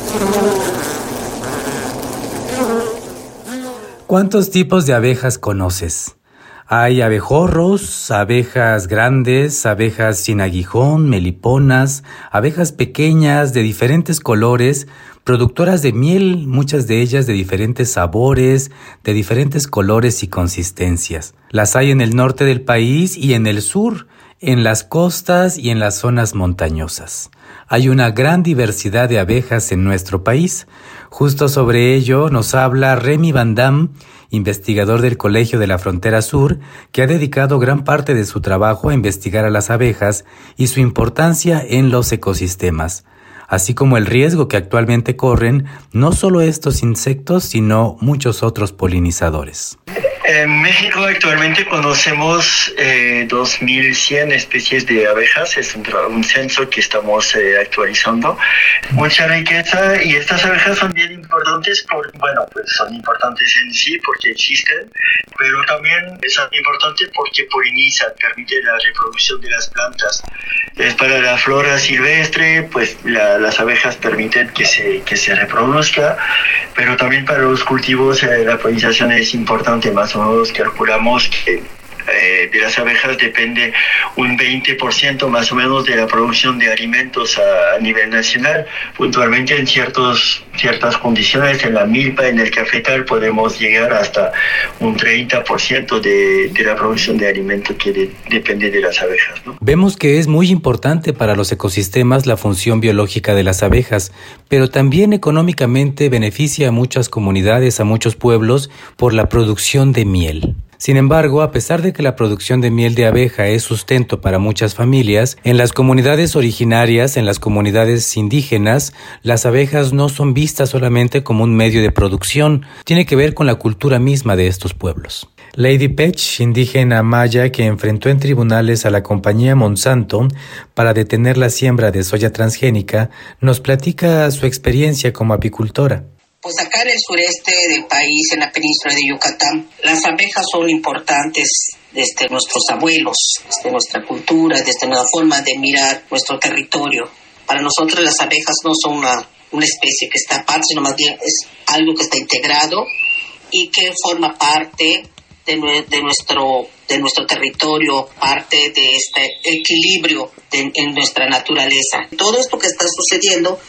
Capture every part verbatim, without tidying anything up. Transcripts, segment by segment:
¿Cuántos tipos de abejas conoces? Hay abejorros, abejas grandes, abejas sin aguijón, meliponas, abejas pequeñas de diferentes colores, productoras de miel, muchas de ellas de diferentes sabores, de diferentes colores y consistencias. Las hay en el norte del país y en el sur, en las costas y en las zonas montañosas. Hay una gran diversidad de abejas en nuestro país. Justo sobre ello nos habla Remy Van Damme, investigador del Colegio de la Frontera Sur, que ha dedicado gran parte de su trabajo a investigar a las abejas y su importancia en los ecosistemas, así como el riesgo que actualmente corren no solo estos insectos, sino muchos otros polinizadores. En México actualmente conocemos eh, dos mil cien especies de abejas, es un, un censo que estamos eh, actualizando. Mucha riqueza, y estas abejas son bien importantes, por, bueno, pues son importantes en sí porque existen, pero también son importantes porque polinizan, permiten la reproducción de las plantas. Es para la flora silvestre, pues la, las abejas permiten que se, que se reproduzca, pero también para los cultivos eh, la polinización es importante. Más o menos calculamos que eh, de las abejas depende un veinte por ciento más o menos de la producción de alimentos a, a nivel nacional. Puntualmente en ciertos, ciertas condiciones, en la milpa, en el cafetal, podemos llegar hasta un treinta por ciento de, de la producción de alimentos que de, depende de las abejas, ¿no? Vemos que es muy importante para los ecosistemas la función biológica de las abejas, pero también económicamente beneficia a muchas comunidades, a muchos pueblos, por la producción de miel. Sin embargo, a pesar de que la producción de miel de abeja es sustento para muchas familias, en las comunidades originarias, en las comunidades indígenas, las abejas no son vistas solamente como un medio de producción, tiene que ver con la cultura misma de estos pueblos. Lady Pech, indígena maya que enfrentó en tribunales a la compañía Monsanto para detener la siembra de soya transgénica, nos platica su experiencia como apicultora. Pues acá en el sureste del país, en la península de Yucatán, las abejas son importantes desde nuestros abuelos, desde nuestra cultura, desde la forma de mirar nuestro territorio. Para nosotros las abejas no son una, una especie que está aparte, sino más bien es algo que está integrado y que forma parte de, de, nuestro, de nuestro territorio, parte de este equilibrio de, en nuestra naturaleza. Todo esto que está sucediendo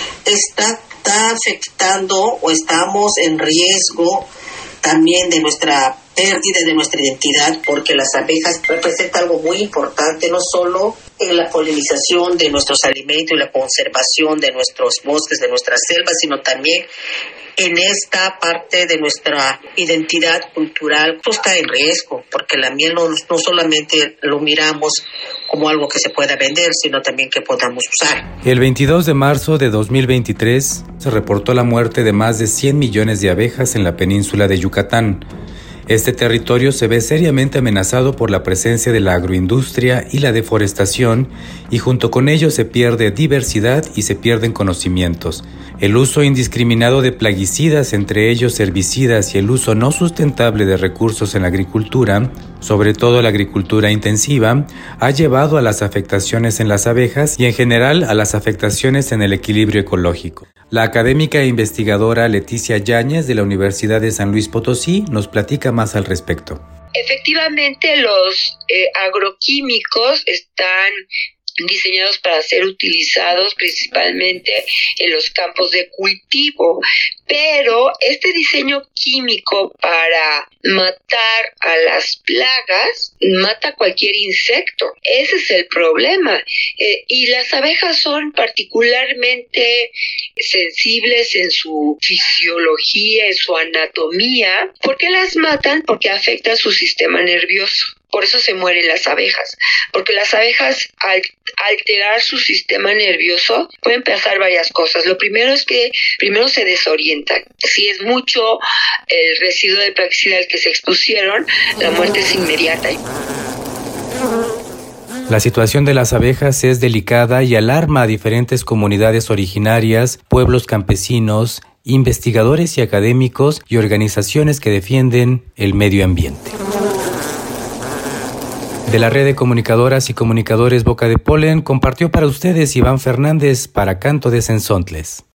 está está afectando o estamos en riesgo también de nuestra pérdida de nuestra identidad, porque las abejas representan algo muy importante, no solo en la polinización de nuestros alimentos y la conservación de nuestros bosques, de nuestras selvas, sino también en esta parte de nuestra identidad cultural. Esto está en riesgo, porque la miel no, no solamente lo miramos como algo que se pueda vender, sino también que podamos usar. El veintidós de marzo de dos mil veintitrés se reportó la muerte de más de cien millones de abejas en la península de Yucatán. Este territorio se ve seriamente amenazado por la presencia de la agroindustria y la deforestación, y junto con ello se pierde diversidad y se pierden conocimientos. El uso indiscriminado de plaguicidas, entre ellos herbicidas, y el uso no sustentable de recursos en la agricultura, sobre todo la agricultura intensiva, ha llevado a las afectaciones en las abejas y en general a las afectaciones en el equilibrio ecológico. La académica e investigadora Leticia Yáñez de la Universidad de San Luis Potosí nos platica más al respecto. Efectivamente, los eh, agroquímicos están diseñados para ser utilizados principalmente en los campos de cultivo, pero este diseño químico para matar a las plagas mata cualquier insecto. Ese es el problema. Eh, y las abejas son particularmente sensibles en su fisiología, en su anatomía. ¿Por qué las matan? Porque afecta su sistema nervioso. Por eso se mueren las abejas, porque las abejas al alterar su sistema nervioso pueden pasar varias cosas. Lo primero es que primero se desorientan. Si es mucho el residuo de plaguicida al que se expusieron, la muerte es inmediata. La situación de las abejas es delicada y alarma a diferentes comunidades originarias, pueblos campesinos, investigadores y académicos y organizaciones que defienden el medio ambiente. De la red de comunicadoras y comunicadores Boca de Polen, compartió para ustedes Iván Fernández para Canto de Sensontles.